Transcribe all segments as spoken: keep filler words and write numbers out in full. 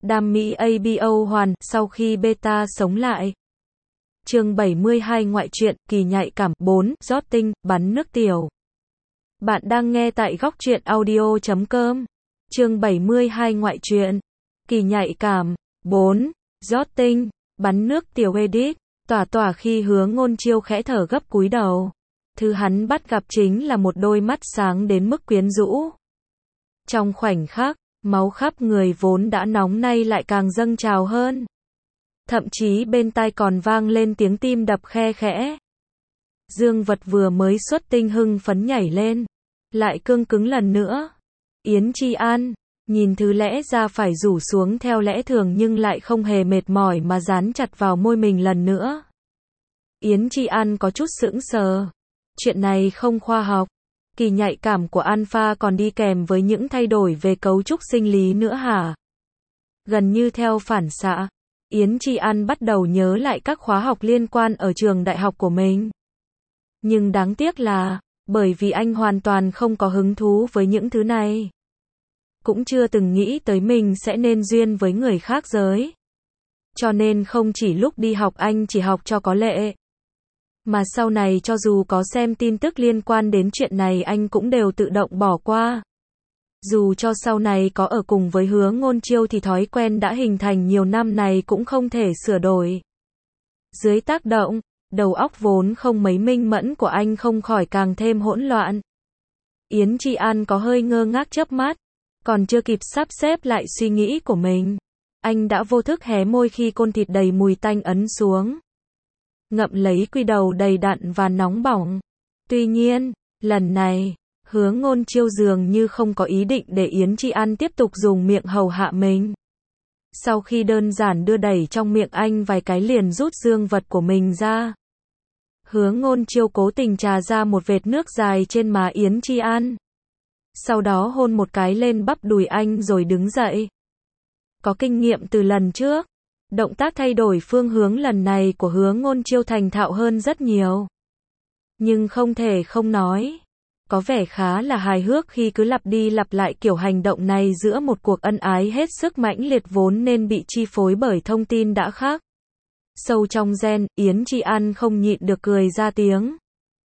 Đam mỹ a bê o hoàn, sau khi beta sống lại. Chương bảy mươi hai Ngoại truyện, kỳ nhạy cảm, bốn, rót tinh, bắn nước tiểu. Bạn đang nghe tại góc truyện audio chấm com. Chương bảy mươi hai Ngoại truyện, kỳ nhạy cảm, bốn, rót tinh, bắn nước tiểu edit. Tỏa tỏa khi Hứa Ngôn Chiêu khẽ thở gấp cúi đầu. Thứ hắn bắt gặp chính là một đôi mắt sáng đến mức quyến rũ. Trong khoảnh khắc, máu khắp người vốn đã nóng nay lại càng dâng trào hơn. Thậm chí bên tai còn vang lên tiếng tim đập khe khẽ. Dương vật vừa mới xuất tinh hưng phấn nhảy lên, lại cương cứng lần nữa. Yến Chi An, nhìn thứ lẽ ra phải rủ xuống theo lẽ thường nhưng lại không hề mệt mỏi mà dán chặt vào môi mình lần nữa. Yến Chi An có chút sững sờ. Chuyện này không khoa học. Kỳ nhạy cảm của alpha còn đi kèm với những thay đổi về cấu trúc sinh lý nữa hả? Gần như theo phản xạ, Yến Chi An bắt đầu nhớ lại các khóa học liên quan ở trường đại học của mình. Nhưng đáng tiếc là, bởi vì anh hoàn toàn không có hứng thú với những thứ này. Cũng chưa từng nghĩ tới mình sẽ nên duyên với người khác giới. Cho nên không chỉ lúc đi học anh chỉ học cho có lệ. Mà sau này cho dù có xem tin tức liên quan đến chuyện này anh cũng đều tự động bỏ qua. Dù cho sau này có ở cùng với Hứa Ngôn Chiêu thì thói quen đã hình thành nhiều năm này cũng không thể sửa đổi. Dưới tác động, đầu óc vốn không mấy minh mẫn của anh không khỏi càng thêm hỗn loạn. Yến Chi An có hơi ngơ ngác chớp mắt, còn chưa kịp sắp xếp lại suy nghĩ của mình. Anh đã vô thức hé môi khi côn thịt đầy mùi tanh ấn xuống. Ngậm lấy quy đầu đầy đặn và nóng bỏng. Tuy nhiên, lần này, Hứa Ngôn Chiêu dường như không có ý định để Yến Chi An tiếp tục dùng miệng hầu hạ mình. Sau khi đơn giản đưa đẩy trong miệng anh vài cái liền rút dương vật của mình ra. Hứa Ngôn Chiêu cố tình trà ra một vệt nước dài trên má Yến Chi An. Sau đó hôn một cái lên bắp đùi anh rồi đứng dậy. Có kinh nghiệm từ lần trước, động tác thay đổi phương hướng lần này của Hứa Ngôn Chiêu thành thạo hơn rất nhiều. Nhưng không thể không nói, có vẻ khá là hài hước khi cứ lặp đi lặp lại kiểu hành động này giữa một cuộc ân ái hết sức mãnh liệt vốn nên bị chi phối bởi thông tin đã khác. Sâu trong gen, Yến Chi An không nhịn được cười ra tiếng.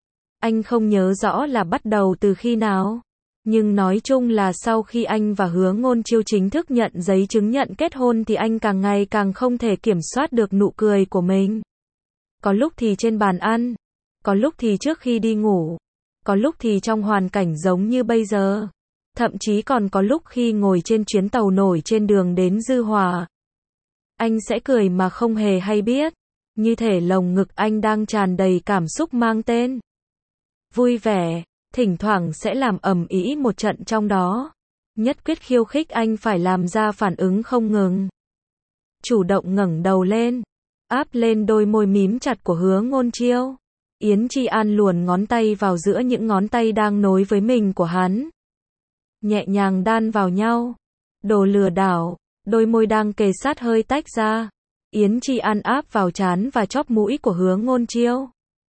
Anh không nhớ rõ là bắt đầu từ khi nào. Nhưng nói chung là sau khi anh và Hứa Ngôn Chiêu chính thức nhận giấy chứng nhận kết hôn thì anh càng ngày càng không thể kiểm soát được nụ cười của mình. Có lúc thì trên bàn ăn, có lúc thì trước khi đi ngủ, có lúc thì trong hoàn cảnh giống như bây giờ. Thậm chí còn có lúc khi ngồi trên chuyến tàu nổi trên đường đến Dư Hòa. Anh sẽ cười mà không hề hay biết, như thể lồng ngực anh đang tràn đầy cảm xúc mang tên vui vẻ. Thỉnh thoảng sẽ làm ầm ĩ một trận trong đó. Nhất quyết khiêu khích anh phải làm ra phản ứng không ngừng. Chủ động ngẩng đầu lên, áp lên đôi môi mím chặt của Hứa Ngôn Chiêu. Yến Chi An luồn ngón tay vào giữa những ngón tay đang nối với mình của hắn. Nhẹ nhàng đan vào nhau. Đồ lừa đảo, đôi môi đang kề sát hơi tách ra. Yến Chi An áp vào trán và chóp mũi của Hứa Ngôn Chiêu.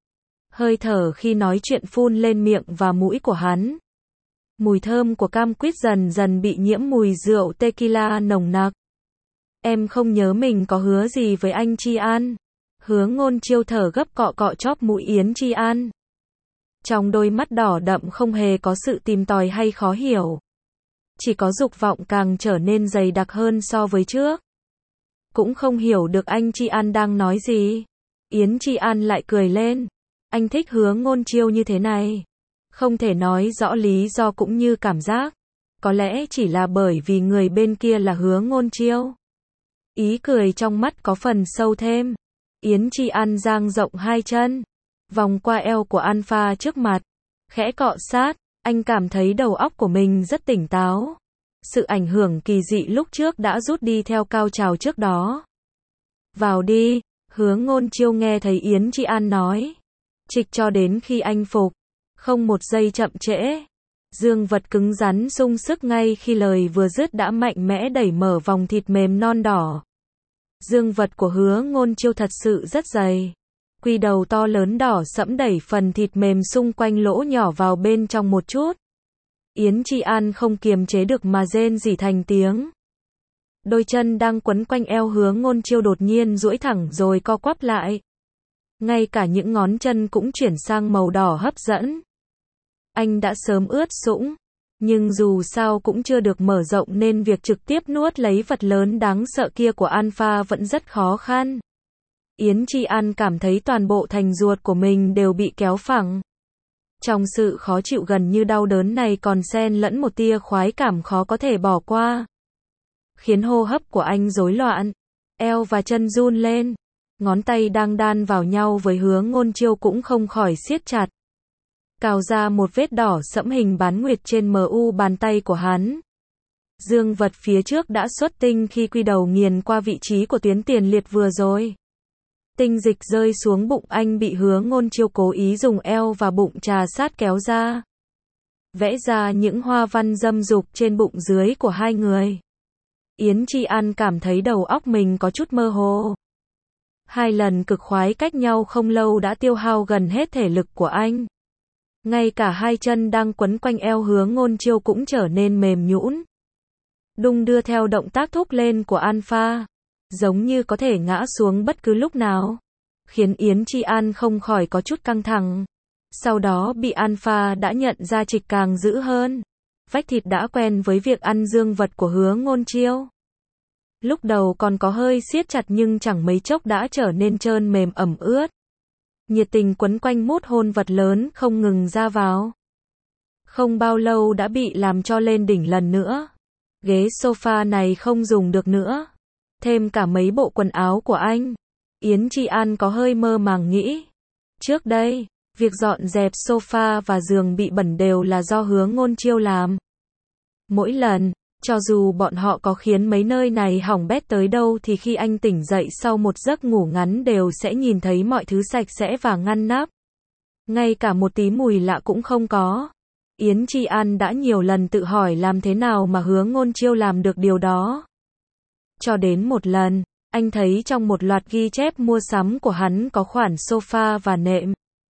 Hơi thở khi nói chuyện phun lên miệng và mũi của hắn. Mùi thơm của cam quýt dần dần bị nhiễm mùi rượu tequila nồng nặc. Em không nhớ mình có hứa gì với anh Chi An. Hứa Ngôn Chiêu thở gấp cọ cọ chóp mũi Yến Chi An. Trong đôi mắt đỏ đậm không hề có sự tìm tòi hay khó hiểu. Chỉ có dục vọng càng trở nên dày đặc hơn so với trước. Cũng không hiểu được anh Chi An đang nói gì. Yến Chi An lại cười lên. Anh thích Hứa Ngôn Chiêu như thế này. Không thể nói rõ lý do cũng như cảm giác. Có lẽ chỉ là bởi vì người bên kia là Hứa Ngôn Chiêu. Ý cười trong mắt có phần sâu thêm. Yến Chi An dang rộng hai chân, vòng qua eo của alpha trước mặt, khẽ cọ sát. Anh cảm thấy đầu óc của mình rất tỉnh táo. Sự ảnh hưởng kỳ dị lúc trước đã rút đi theo cao trào trước đó. Vào đi, Hứa Ngôn Chiêu nghe thấy Yến Chi An nói. Trịch cho đến khi anh phục, không một giây chậm trễ. Dương vật cứng rắn sung sức ngay khi lời vừa dứt đã mạnh mẽ đẩy mở vòng thịt mềm non đỏ. Dương vật của Hứa Ngôn Chiêu thật sự rất dày. Quy đầu to lớn đỏ sẫm đẩy phần thịt mềm xung quanh lỗ nhỏ vào bên trong một chút. Yến Chi An không kiềm chế được mà rên rỉ thành tiếng. Đôi chân đang quấn quanh eo Hứa Ngôn Chiêu đột nhiên duỗi thẳng rồi co quắp lại. Ngay cả những ngón chân cũng chuyển sang màu đỏ hấp dẫn. Anh đã sớm ướt sũng, nhưng dù sao cũng chưa được mở rộng nên việc trực tiếp nuốt lấy vật lớn đáng sợ kia của Alpha vẫn rất khó khăn. Yến Chi An cảm thấy toàn bộ thành ruột của mình đều bị kéo phẳng. Trong sự khó chịu gần như đau đớn này còn xen lẫn một tia khoái cảm khó có thể bỏ qua. Khiến hô hấp của anh rối loạn, eo và chân run lên. Ngón tay đang đan vào nhau với Hứa Ngôn Chiêu cũng không khỏi siết chặt. Cào ra một vết đỏ sẫm hình bán nguyệt trên mu bàn tay của hắn. Dương vật phía trước đã xuất tinh khi quy đầu nghiền qua vị trí của tuyến tiền liệt vừa rồi. Tinh dịch rơi xuống bụng anh bị Hứa Ngôn Chiêu cố ý dùng eo và bụng trà sát kéo ra. Vẽ ra những hoa văn dâm dục trên bụng dưới của hai người. Yến Chi An cảm thấy đầu óc mình có chút mơ hồ. Hai lần cực khoái cách nhau không lâu đã tiêu hao gần hết thể lực của anh. Ngay cả hai chân đang quấn quanh eo Hứa Ngôn Chiêu cũng trở nên mềm nhũn. Đung đưa theo động tác thúc lên của Alpha, giống như có thể ngã xuống bất cứ lúc nào, khiến Yến Chi An không khỏi có chút căng thẳng. Sau đó bị Alpha đã nhận ra trịch càng dữ hơn. Vách thịt đã quen với việc ăn dương vật của Hứa Ngôn Chiêu. Lúc đầu còn có hơi siết chặt nhưng chẳng mấy chốc đã trở nên trơn mềm ẩm ướt. Nhiệt tình quấn quanh mút hôn vật lớn không ngừng ra vào. Không bao lâu đã bị làm cho lên đỉnh lần nữa. Ghế sofa này không dùng được nữa. Thêm cả mấy bộ quần áo của anh. Yến Chi An có hơi mơ màng nghĩ. Trước đây, việc dọn dẹp sofa và giường bị bẩn đều là do Hứa Ngôn Chiêu làm. Mỗi lần, cho dù bọn họ có khiến mấy nơi này hỏng bét tới đâu thì khi anh tỉnh dậy sau một giấc ngủ ngắn đều sẽ nhìn thấy mọi thứ sạch sẽ và ngăn nắp. Ngay cả một tí mùi lạ cũng không có. Yến Chi An đã nhiều lần tự hỏi làm thế nào mà Hứa Ngôn Chiêu làm được điều đó. Cho đến một lần, anh thấy trong một loạt ghi chép mua sắm của hắn có khoản sofa và nệm.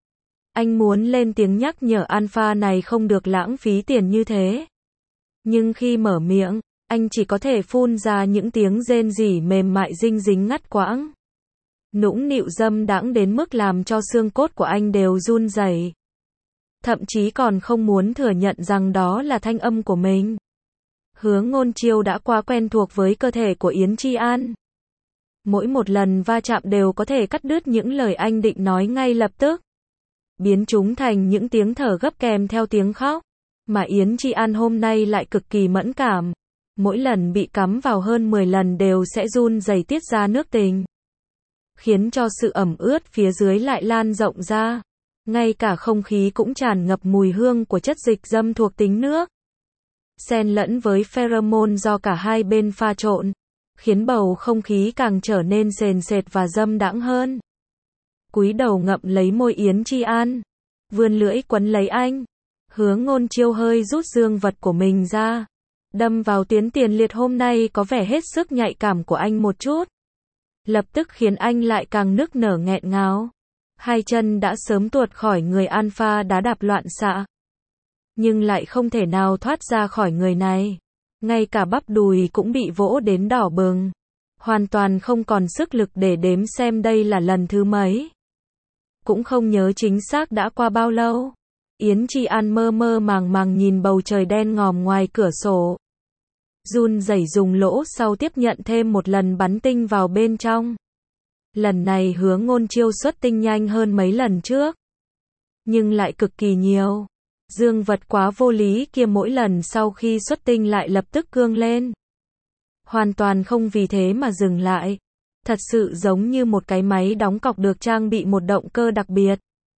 Anh muốn lên tiếng nhắc nhở Alpha này không được lãng phí tiền như thế. Nhưng khi mở miệng, anh chỉ có thể phun ra những tiếng rên rỉ mềm mại dinh dính ngắt quãng. Nũng nịu dâm đãng đến mức làm cho xương cốt của anh đều run rẩy. Thậm chí còn không muốn thừa nhận rằng đó là thanh âm của mình. Hứa Ngôn Chiêu đã quá quen thuộc với cơ thể của Yến Chi An. Mỗi một lần va chạm đều có thể cắt đứt những lời anh định nói ngay lập tức. Biến chúng thành những tiếng thở gấp kèm theo tiếng khóc. Mà Yến Chi An hôm nay lại cực kỳ mẫn cảm. Mỗi lần bị cắm vào hơn mười lần đều sẽ run rẩy tiết ra nước tình. Khiến cho sự ẩm ướt phía dưới lại lan rộng ra. Ngay cả không khí cũng tràn ngập mùi hương của chất dịch dâm thuộc tính nước. Xen lẫn với pheromone do cả hai bên pha trộn. Khiến bầu không khí càng trở nên sền sệt và dâm đãng hơn. Cúi đầu ngậm lấy môi Yến Chi An. Vươn lưỡi quấn lấy anh. Hứa Ngôn Chiêu hơi rút dương vật của mình ra. Đâm vào tuyến tiền liệt hôm nay có vẻ hết sức nhạy cảm của anh một chút. Lập tức khiến anh lại càng nức nở nghẹn ngào. Hai chân đã sớm tuột khỏi người Alpha đá đạp loạn xạ. Nhưng lại không thể nào thoát ra khỏi người này. Ngay cả bắp đùi cũng bị vỗ đến đỏ bừng. Hoàn toàn không còn sức lực để đếm xem đây là lần thứ mấy. Cũng không nhớ chính xác đã qua bao lâu. Yến Chi An mơ mơ màng màng nhìn bầu trời đen ngòm ngoài cửa sổ. Run rẩy dùng lỗ sau tiếp nhận thêm một lần bắn tinh vào bên trong. Lần này Hứa Ngôn Chiêu xuất tinh nhanh hơn mấy lần trước. Nhưng lại cực kỳ nhiều. Dương vật quá vô lý kia mỗi lần sau khi xuất tinh lại lập tức cương lên. Hoàn toàn không vì thế mà dừng lại. Thật sự giống như một cái máy đóng cọc được trang bị một động cơ đặc biệt.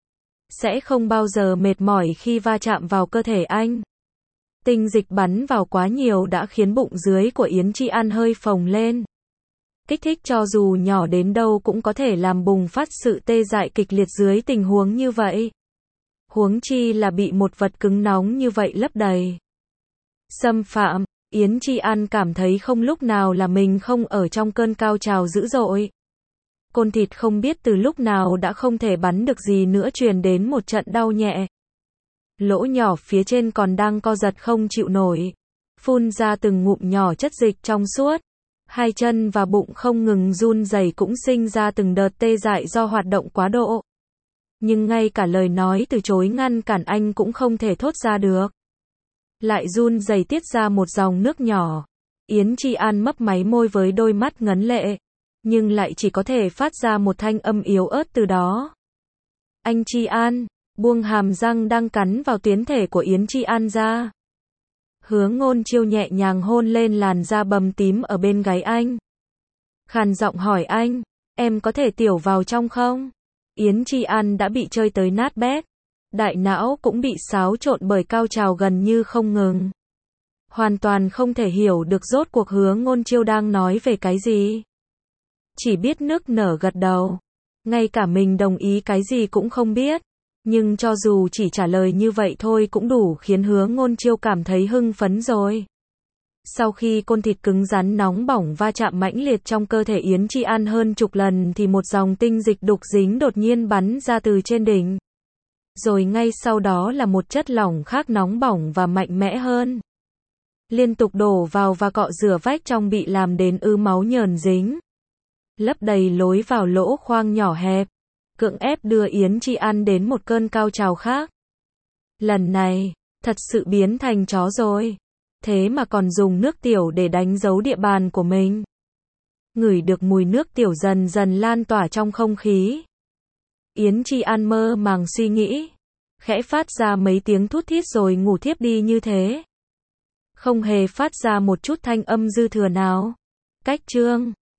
Sẽ không bao giờ mệt mỏi khi va chạm vào cơ thể anh. Tinh dịch bắn vào quá nhiều đã khiến bụng dưới của Yến Chi An hơi phồng lên. Kích thích cho dù nhỏ đến đâu cũng có thể làm bùng phát sự tê dại kịch liệt dưới tình huống như vậy. Huống chi là bị một vật cứng nóng như vậy lấp đầy. Xâm phạm, Yến Chi An cảm thấy không lúc nào là mình không ở trong cơn cao trào dữ dội. Côn thịt không biết từ lúc nào đã không thể bắn được gì nữa truyền đến một trận đau nhẹ. Lỗ nhỏ phía trên còn đang co giật không chịu nổi. Phun ra từng ngụm nhỏ chất dịch trong suốt. Hai chân và bụng không ngừng run rẩy cũng sinh ra từng đợt tê dại do hoạt động quá độ. Nhưng ngay cả lời nói từ chối ngăn cản anh cũng không thể thốt ra được. Lại run rẩy tiết ra một dòng nước nhỏ. Yến Chi An mấp máy môi với đôi mắt ngấn lệ, nhưng lại chỉ có thể phát ra một thanh âm yếu ớt từ đó. Anh Chi An, buông hàm răng đang cắn vào tuyến thể của Yến Chi An ra. Hứa Ngôn Chiêu nhẹ nhàng hôn lên làn da bầm tím ở bên gáy anh. Khàn giọng hỏi anh, em có thể tiểu vào trong không? Yến Chi An đã bị chơi tới nát bét. Đại não cũng bị xáo trộn bởi cao trào gần như không ngừng. Hoàn toàn không thể hiểu được rốt cuộc Hứa Ngôn Chiêu đang nói về cái gì. Chỉ biết nức nở gật đầu. Ngay cả mình đồng ý cái gì cũng không biết. Nhưng cho dù chỉ trả lời như vậy thôi cũng đủ khiến Hứa Ngôn Chiêu cảm thấy hưng phấn rồi. Sau khi côn thịt cứng rắn nóng bỏng va chạm mãnh liệt trong cơ thể Yến Chi An hơn chục lần thì một dòng tinh dịch đục dính đột nhiên bắn ra từ trên đỉnh. Rồi ngay sau đó là một chất lỏng khác nóng bỏng và mạnh mẽ hơn. Liên tục đổ vào và cọ rửa vách trong bị làm đến ứ máu nhờn dính. Lấp đầy lối vào lỗ khoang nhỏ hẹp. Cưỡng ép đưa Yến Chi An đến một cơn cao trào khác. Lần này, thật sự biến thành chó rồi. Thế mà còn dùng nước tiểu để đánh dấu địa bàn của mình. Ngửi được mùi nước tiểu dần dần lan tỏa trong không khí. Yến Chi An mơ màng suy nghĩ. Khẽ phát ra mấy tiếng thút thít rồi ngủ thiếp đi như thế. Không hề phát ra một chút thanh âm dư thừa nào. Cách chương